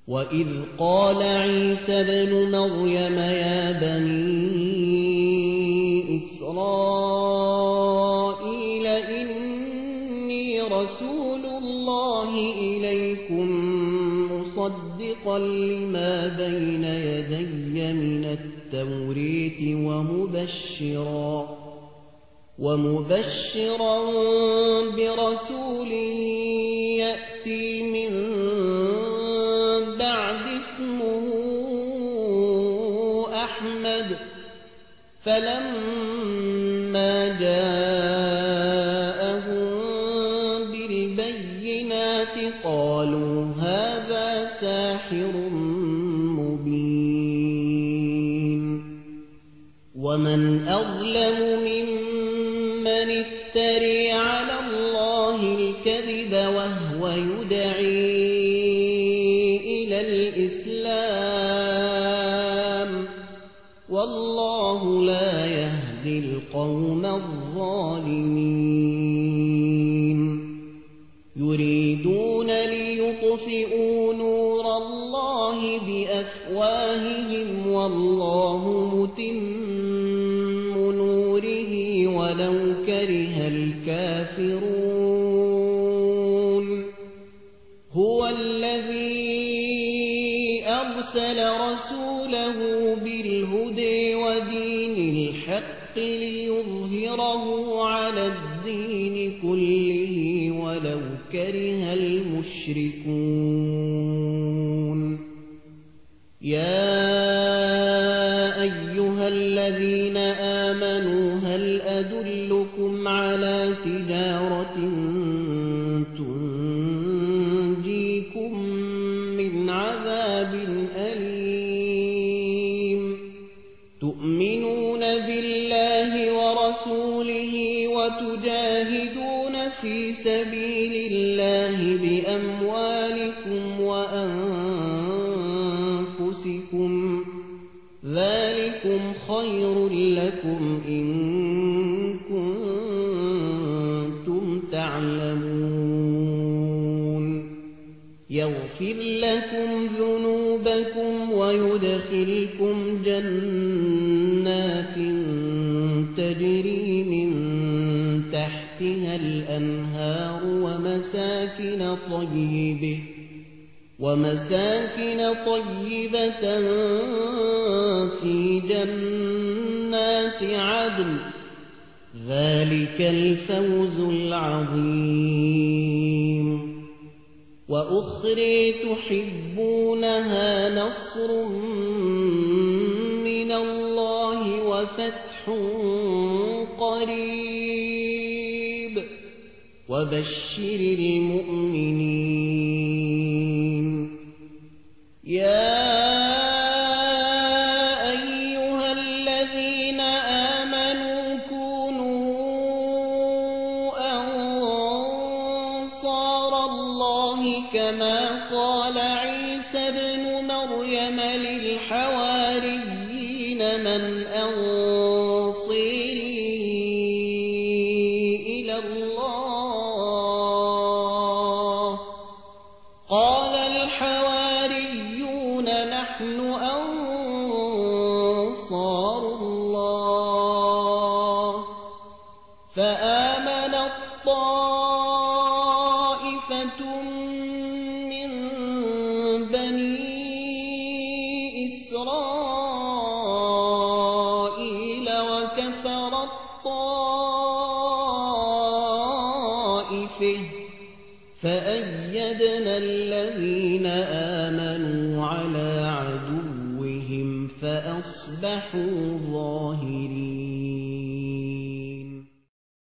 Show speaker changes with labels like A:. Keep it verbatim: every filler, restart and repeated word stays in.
A: وإذ قال عيسى ابن مريم يا بني إسرائيل إني رسول الله إليكم مصدقا لما بين يدي من التوريت ومبشرا ومبشرا برسول يأتي من بعد اسمه أحمد فلما جاءهم بالبينات قالوا هذا ساحر مبين ومن أظلم ممن افتري على الله الكذب وهو يدعي إلى الإسلام والله لا يهدي القوم الظالمين يريدون ليطفئوا نور الله بأفواههم والله متم نوره ولو كره الكافرون هو الذي أرسل رسوله بالهدى ودين الحق ليظهره على الدين كله ولو كره المشركون يا أيها الذين آمنوا هل أدلكم على تجارة تنجيكم من عذاب أليم تؤمنون بالله ورسوله وتجاهدون في سبيل الله بأموالكم وأنفسكم ذلكم خير لكم إن كنتم تعلمون يغفر لكم ذنوبكم ويدخلكم جنات تجري من تحتها الأنهار ومساكن طيبة ومساكن طيبة في جنات عدن ذلك الفوز العظيم وأخرى تحبونها نصر من الله وفتح قريب وبشر المؤمنين يا أيها الذين آمنوا كونوا أنصار الله كما قال عيسى ابن مريم للحواريين من أنصاري إلى الله قال الحواريون نحن أنصار الله فآمنت طائفة من بني إسرائيل وكفرت طائفة فأيدنا الذين آمنوا على عدوهم فأصبحوا ظاهرين.